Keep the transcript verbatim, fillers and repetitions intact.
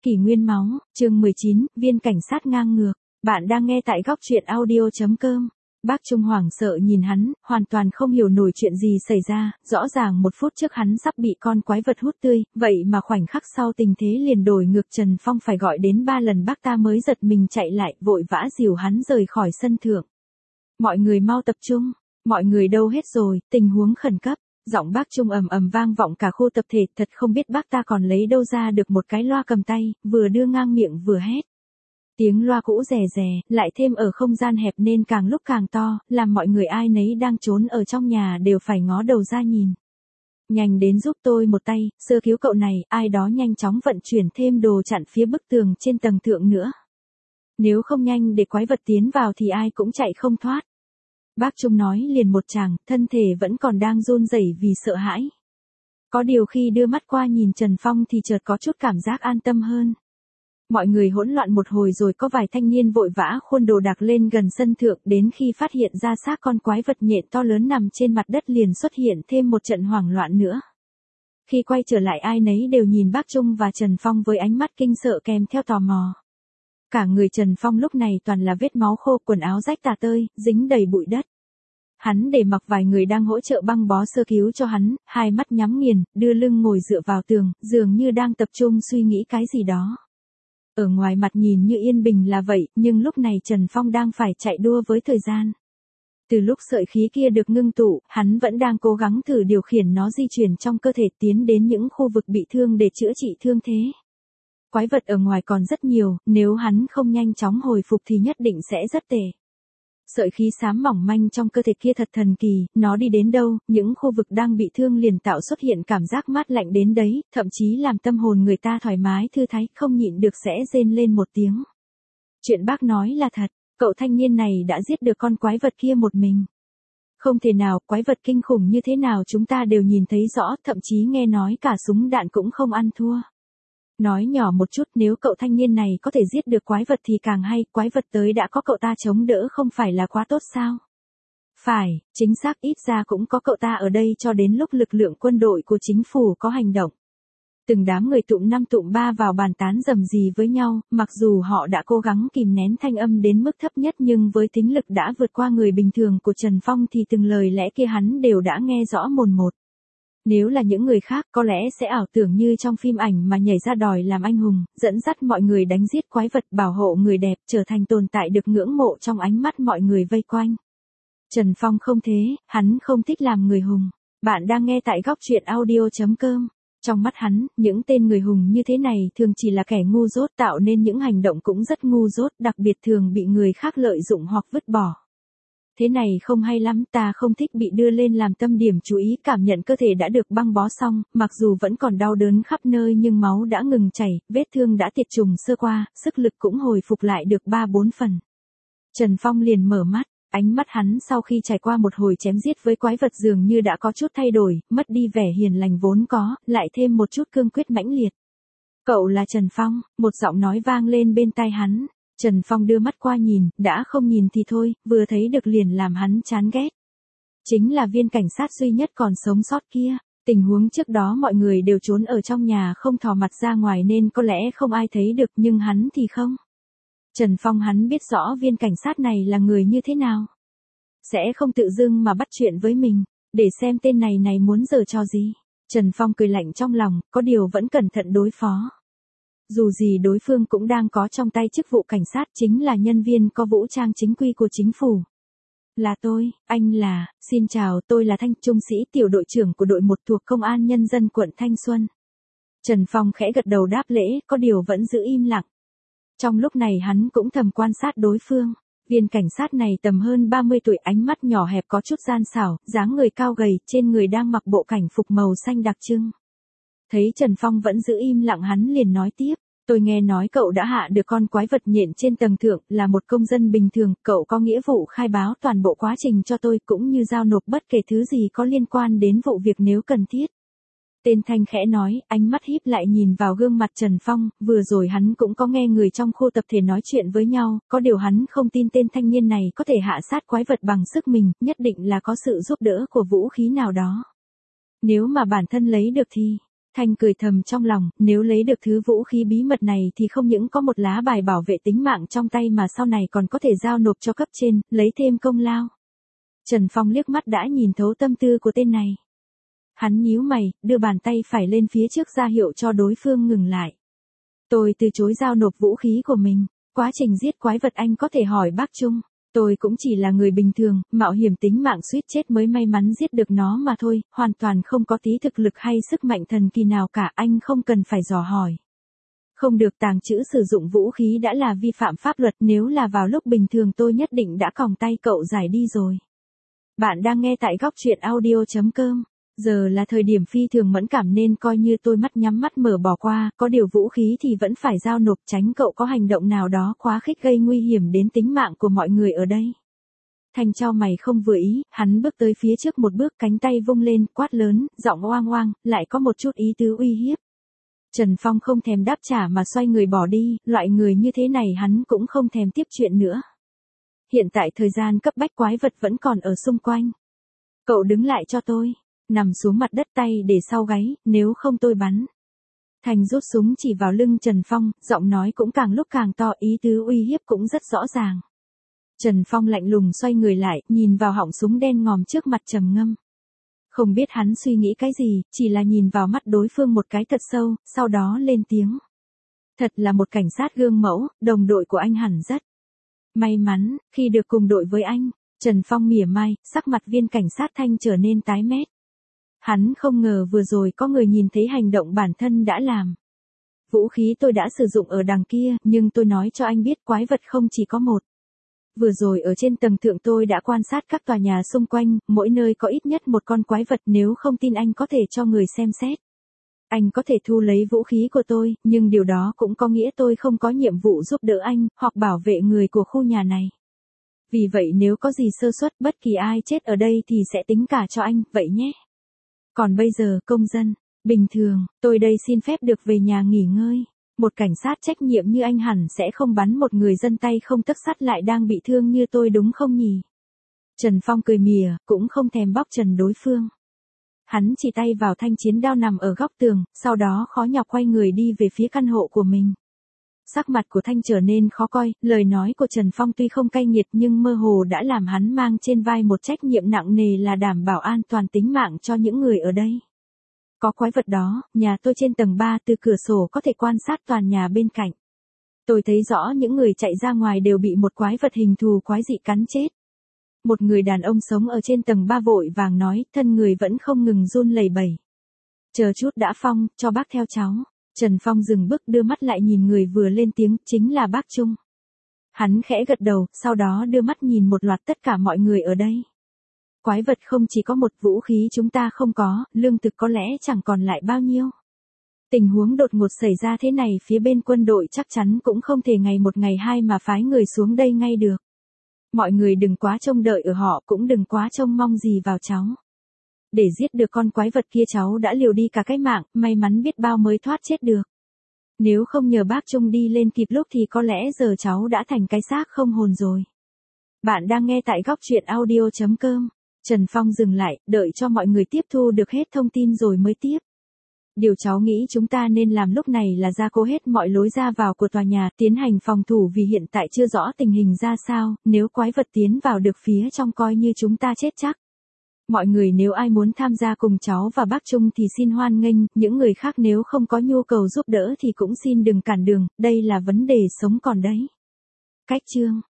Kỷ nguyên máu, chương mười chín, viên cảnh sát ngang ngược. Bạn đang nghe tại góc truyện audio.com. Bác Trung hoảng sợ nhìn hắn, hoàn toàn không hiểu nổi chuyện gì xảy ra, rõ ràng một phút trước hắn sắp bị con quái vật hút tươi, vậy mà khoảnh khắc sau tình thế liền đổi ngược. Trần Phong phải gọi đến ba lần bác ta mới giật mình chạy lại, vội vã dìu hắn rời khỏi sân thượng. Mọi người mau tập trung, mọi người đâu hết rồi, tình huống khẩn cấp. Giọng bác Trung ầm ầm vang vọng cả khu tập thể, thật không biết bác ta còn lấy đâu ra được một cái loa cầm tay, vừa đưa ngang miệng vừa hét. Tiếng loa cũ rè rè, lại thêm ở không gian hẹp nên càng lúc càng to, làm mọi người ai nấy đang trốn ở trong nhà đều phải ngó đầu ra nhìn. Nhanh đến giúp tôi một tay, sơ cứu cậu này, ai đó nhanh chóng vận chuyển thêm đồ chặn phía bức tường trên tầng thượng nữa. Nếu không nhanh để quái vật tiến vào thì ai cũng chạy không thoát. Bác Trung nói liền một tràng, thân thể vẫn còn đang run rẩy vì sợ hãi. Có điều khi đưa mắt qua nhìn Trần Phong thì chợt có chút cảm giác an tâm hơn. Mọi người hỗn loạn một hồi rồi có vài thanh niên vội vã khuôn đồ đạc lên gần sân thượng, đến khi phát hiện ra xác con quái vật nhện to lớn nằm trên mặt đất liền xuất hiện thêm một trận hoảng loạn nữa. Khi quay trở lại ai nấy đều nhìn bác Trung và Trần Phong với ánh mắt kinh sợ kèm theo tò mò. Cả người Trần Phong lúc này toàn là vết máu khô, quần áo rách tả tơi, dính đầy bụi đất. Hắn để mặc vài người đang hỗ trợ băng bó sơ cứu cho hắn, hai mắt nhắm nghiền, đưa lưng ngồi dựa vào tường, dường như đang tập trung suy nghĩ cái gì đó. Ở ngoài mặt nhìn như yên bình là vậy, nhưng lúc này Trần Phong đang phải chạy đua với thời gian. Từ lúc sợi khí kia được ngưng tụ, hắn vẫn đang cố gắng thử điều khiển nó di chuyển trong cơ thể tiến đến những khu vực bị thương để chữa trị thương thế. Quái vật ở ngoài còn rất nhiều, nếu hắn không nhanh chóng hồi phục thì nhất định sẽ rất tệ. Sợi khí xám mỏng manh trong cơ thể kia thật thần kỳ, nó đi đến đâu, những khu vực đang bị thương liền tạo xuất hiện cảm giác mát lạnh đến đấy, thậm chí làm tâm hồn người ta thoải mái thư thái, không nhịn được sẽ rên lên một tiếng. Chuyện bác nói là thật, cậu thanh niên này đã giết được con quái vật kia một mình. Không thể nào, quái vật kinh khủng như thế nào chúng ta đều nhìn thấy rõ, thậm chí nghe nói cả súng đạn cũng không ăn thua. Nói nhỏ một chút, nếu cậu thanh niên này có thể giết được quái vật thì càng hay, quái vật tới đã có cậu ta chống đỡ không phải là quá tốt sao? Phải, chính xác, ít ra cũng có cậu ta ở đây cho đến lúc lực lượng quân đội của chính phủ có hành động. Từng đám người tụm năm tụm ba vào bàn tán rầm rì với nhau, mặc dù họ đã cố gắng kìm nén thanh âm đến mức thấp nhất nhưng với thính lực đã vượt qua người bình thường của Trần Phong thì từng lời lẽ kia hắn đều đã nghe rõ mồn một. Nếu là những người khác có lẽ sẽ ảo tưởng như trong phim ảnh mà nhảy ra đòi làm anh hùng, dẫn dắt mọi người đánh giết quái vật, bảo hộ người đẹp, trở thành tồn tại được ngưỡng mộ trong ánh mắt mọi người vây quanh. Trần Phong không thế, hắn không thích làm người hùng. Bạn đang nghe tại góc truyện audio.com. Trong mắt hắn, những tên người hùng như thế này thường chỉ là kẻ ngu dốt, tạo nên những hành động cũng rất ngu dốt, đặc biệt thường bị người khác lợi dụng hoặc vứt bỏ. Thế này không hay lắm, ta không thích bị đưa lên làm tâm điểm chú ý, cảm nhận cơ thể đã được băng bó xong, mặc dù vẫn còn đau đớn khắp nơi nhưng máu đã ngừng chảy, vết thương đã tiệt trùng sơ qua, sức lực cũng hồi phục lại được ba bốn phần. Trần Phong liền mở mắt, ánh mắt hắn sau khi trải qua một hồi chém giết với quái vật dường như đã có chút thay đổi, mất đi vẻ hiền lành vốn có, lại thêm một chút cương quyết mãnh liệt. Cậu là Trần Phong, một giọng nói vang lên bên tai hắn. Trần Phong đưa mắt qua nhìn, đã không nhìn thì thôi, vừa thấy được liền làm hắn chán ghét. Chính là viên cảnh sát duy nhất còn sống sót kia. Tình huống trước đó mọi người đều trốn ở trong nhà không thò mặt ra ngoài nên có lẽ không ai thấy được nhưng hắn thì không. Trần Phong hắn biết rõ viên cảnh sát này là người như thế nào. Sẽ không tự dưng mà bắt chuyện với mình, để xem tên này này muốn giở trò gì. Trần Phong cười lạnh trong lòng, có điều vẫn cẩn thận đối phó. Dù gì đối phương cũng đang có trong tay chức vụ cảnh sát, chính là nhân viên có vũ trang chính quy của chính phủ. Là tôi, anh là, xin chào, tôi là Thanh Trung Sĩ, tiểu đội trưởng của đội một thuộc Công an Nhân dân quận Thanh Xuân. Trần Phong khẽ gật đầu đáp lễ, có điều vẫn giữ im lặng. Trong lúc này hắn cũng thầm quan sát đối phương. Viên cảnh sát này tầm hơn ba mươi tuổi, ánh mắt nhỏ hẹp có chút gian xảo, dáng người cao gầy, trên người đang mặc bộ cảnh phục màu xanh đặc trưng. Thấy Trần Phong vẫn giữ im lặng hắn liền nói tiếp, tôi nghe nói cậu đã hạ được con quái vật nhện trên tầng thượng, là một công dân bình thường, cậu có nghĩa vụ khai báo toàn bộ quá trình cho tôi cũng như giao nộp bất kể thứ gì có liên quan đến vụ việc nếu cần thiết. Tên Thanh khẽ nói, ánh mắt híp lại nhìn vào gương mặt Trần Phong, vừa rồi hắn cũng có nghe người trong khu tập thể nói chuyện với nhau, có điều hắn không tin tên thanh niên này có thể hạ sát quái vật bằng sức mình, nhất định là có sự giúp đỡ của vũ khí nào đó. Nếu mà bản thân lấy được thì, Thanh cười thầm trong lòng, nếu lấy được thứ vũ khí bí mật này thì không những có một lá bài bảo vệ tính mạng trong tay mà sau này còn có thể giao nộp cho cấp trên, lấy thêm công lao. Trần Phong liếc mắt đã nhìn thấu tâm tư của tên này. Hắn nhíu mày, đưa bàn tay phải lên phía trước ra hiệu cho đối phương ngừng lại. Tôi từ chối giao nộp vũ khí của mình, quá trình giết quái vật anh có thể hỏi bác Trung. Tôi cũng chỉ là người bình thường, mạo hiểm tính mạng suýt chết mới may mắn giết được nó mà thôi, hoàn toàn không có tí thực lực hay sức mạnh thần kỳ nào cả, anh không cần phải dò hỏi. Không được tàng trữ sử dụng vũ khí đã là vi phạm pháp luật, nếu là vào lúc bình thường tôi nhất định đã còng tay cậu giải đi rồi. Bạn đang nghe tại góc truyện audio chấm com. Giờ là thời điểm phi thường mẫn cảm nên coi như tôi mắt nhắm mắt mở bỏ qua, có điều vũ khí thì vẫn phải giao nộp, tránh cậu có hành động nào đó quá khích gây nguy hiểm đến tính mạng của mọi người ở đây. Thanh chau mày không vừa ý, hắn bước tới phía trước một bước, cánh tay vung lên, quát lớn, giọng oang oang, lại có một chút ý tứ uy hiếp. Trần Phong không thèm đáp trả mà xoay người bỏ đi, loại người như thế này hắn cũng không thèm tiếp chuyện nữa. Hiện tại thời gian cấp bách, quái vật vẫn còn ở xung quanh. Cậu đứng lại cho tôi. Nằm xuống mặt đất, tay để sau gáy, nếu không tôi bắn. Thành rút súng chỉ vào lưng Trần Phong, giọng nói cũng càng lúc càng to, ý tứ uy hiếp cũng rất rõ ràng. Trần Phong lạnh lùng xoay người lại, nhìn vào họng súng đen ngòm trước mặt trầm ngâm. Không biết hắn suy nghĩ cái gì, chỉ là nhìn vào mắt đối phương một cái thật sâu, sau đó lên tiếng. Thật là một cảnh sát gương mẫu, đồng đội của anh hẳn rất may mắn, khi được cùng đội với anh. Trần Phong mỉa mai, sắc mặt viên cảnh sát Thanh trở nên tái mét. Hắn không ngờ vừa rồi có người nhìn thấy hành động bản thân đã làm. Vũ khí tôi đã sử dụng ở đằng kia, nhưng tôi nói cho anh biết quái vật không chỉ có một. Vừa rồi ở trên tầng thượng tôi đã quan sát các tòa nhà xung quanh, mỗi nơi có ít nhất một con quái vật, nếu không tin anh có thể cho người xem xét. Anh có thể thu lấy vũ khí của tôi, nhưng điều đó cũng có nghĩa tôi không có nhiệm vụ giúp đỡ anh, hoặc bảo vệ người của khu nhà này. Vì vậy nếu có gì sơ suất, bất kỳ ai chết ở đây thì sẽ tính cả cho anh, vậy nhé. Còn bây giờ, công dân, bình thường, tôi đây xin phép được về nhà nghỉ ngơi. Một cảnh sát trách nhiệm như anh hẳn sẽ không bắn một người dân tay không tấc sắt lại đang bị thương như tôi đúng không nhỉ? Trần Phong cười mỉa, cũng không thèm bóc trần đối phương. Hắn chỉ tay vào thanh chiến đao nằm ở góc tường, sau đó khó nhọc quay người đi về phía căn hộ của mình. Sắc mặt của Thanh trở nên khó coi, lời nói của Trần Phong tuy không cay nghiệt nhưng mơ hồ đã làm hắn mang trên vai một trách nhiệm nặng nề là đảm bảo an toàn tính mạng cho những người ở đây. Có quái vật đó, nhà tôi trên tầng ba, từ cửa sổ có thể quan sát toàn nhà bên cạnh. Tôi thấy rõ những người chạy ra ngoài đều bị một quái vật hình thù quái dị cắn chết. Một người đàn ông sống ở trên tầng ba vội vàng nói, thân người vẫn không ngừng run lẩy bẩy. Chờ chút đã Phong, cho bác theo cháu. Trần Phong dừng bước đưa mắt lại nhìn người vừa lên tiếng, chính là bác Trung. Hắn khẽ gật đầu, sau đó đưa mắt nhìn một loạt tất cả mọi người ở đây. Quái vật không chỉ có một, vũ khí chúng ta không có, lương thực có lẽ chẳng còn lại bao nhiêu. Tình huống đột ngột xảy ra thế này, phía bên quân đội chắc chắn cũng không thể ngày một ngày hai mà phái người xuống đây ngay được. Mọi người đừng quá trông đợi ở họ, cũng đừng quá trông mong gì vào cháu. Để giết được con quái vật kia cháu đã liều đi cả cái mạng, may mắn biết bao mới thoát chết được. Nếu không nhờ bác Trung đi lên kịp lúc thì có lẽ giờ cháu đã thành cái xác không hồn rồi. Bạn đang nghe tại góc truyện audio chấm com. Trần Phong dừng lại, đợi cho mọi người tiếp thu được hết thông tin rồi mới tiếp. Điều cháu nghĩ chúng ta nên làm lúc này là gia cố hết mọi lối ra vào của tòa nhà, tiến hành phòng thủ vì hiện tại chưa rõ tình hình ra sao, nếu quái vật tiến vào được phía trong coi như chúng ta chết chắc. Mọi người nếu ai muốn tham gia cùng cháu và bác Trung thì xin hoan nghênh, những người khác nếu không có nhu cầu giúp đỡ thì cũng xin đừng cản đường, đây là vấn đề sống còn đấy. Cách chương